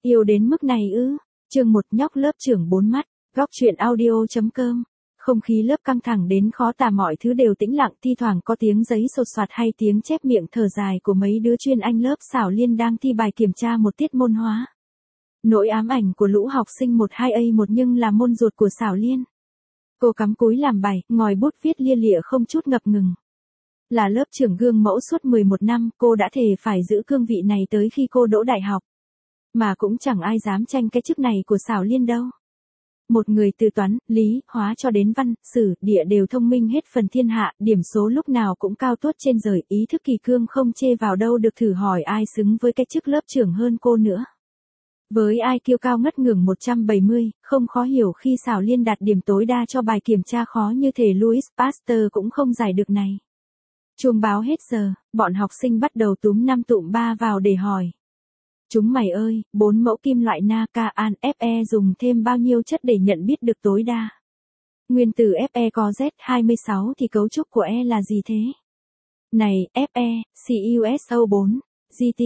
Yêu đến mức này ư? Chương 1 nhóc lớp trưởng 4 mắt, góc truyện audio.com. Không khí lớp căng thẳng đến khó tả, mọi thứ đều tĩnh lặng, thi thoảng có tiếng giấy sột soạt hay tiếng chép miệng thở dài của mấy đứa chuyên Anh lớp Xảo Liên đang thi bài kiểm tra một tiết môn hóa. Nỗi ám ảnh của lũ học sinh 12A1 nhưng là môn ruột của Xảo Liên. Cô cắm cúi làm bài, ngòi bút viết lia lịa không chút ngập ngừng. Là lớp trưởng gương mẫu suốt 11 năm, cô đã thề phải giữ cương vị này tới khi cô đỗ đại học. Mà cũng chẳng ai dám tranh cái chức này của Xảo Liên đâu. Một người từ toán, lý, hóa cho đến văn, sử, địa đều thông minh hết phần thiên hạ, điểm số lúc nào cũng cao tuốt trên trời, ý thức kỳ cương không chê vào đâu được, thử hỏi ai xứng với cái chức lớp trưởng hơn cô nữa. Với ai kiêu cao ngất ngưởng 170, không khó hiểu khi Xảo Liên đạt điểm tối đa cho bài kiểm tra khó như thể Louis Pasteur cũng không giải được này. Chuông báo hết giờ, bọn học sinh bắt đầu túm năm tụm ba vào để hỏi. Chúng mày ơi, 4 mẫu kim loại NaCl Fe dùng thêm bao nhiêu chất để nhận biết được tối đa? Nguyên tử Fe có Z26 thì cấu trúc của E là gì thế? Này, Fe, CuSO4, GT,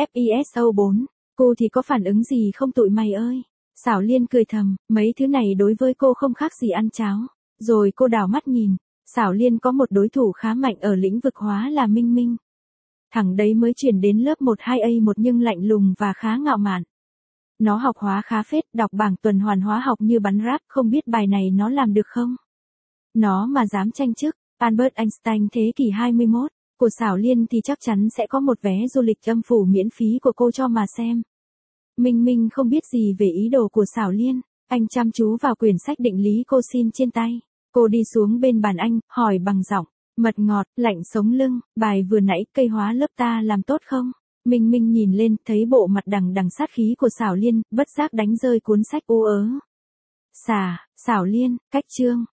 FeSO4, cô thì có phản ứng gì không tụi mày ơi? Xảo Liên cười thầm, mấy thứ này đối với cô không khác gì ăn cháo. Rồi cô đảo mắt nhìn, Xảo Liên có một đối thủ khá mạnh ở lĩnh vực hóa là Minh Minh. Thằng đấy mới chuyển đến lớp 12A1 nhưng lạnh lùng và khá ngạo mạn. Nó học hóa khá phết, đọc bảng tuần hoàn hóa học như bắn rác, không biết bài này nó làm được không? Nó mà dám tranh chức, Albert Einstein thế kỷ 21, của Xảo Liên thì chắc chắn sẽ có một vé du lịch âm phủ miễn phí của cô cho mà xem. Minh Minh không biết gì về ý đồ của Xảo Liên, anh chăm chú vào quyển sách định lý cô xin trên tay. Cô đi xuống bên bàn anh, hỏi bằng giọng mật ngọt, lạnh sống lưng, bài vừa nãy cây hóa lớp ta làm tốt không? Minh Minh nhìn lên, thấy bộ mặt đằng đằng sát khí của Xảo Liên, bất giác đánh rơi cuốn sách ú ớ. Xảo Liên, cách chương,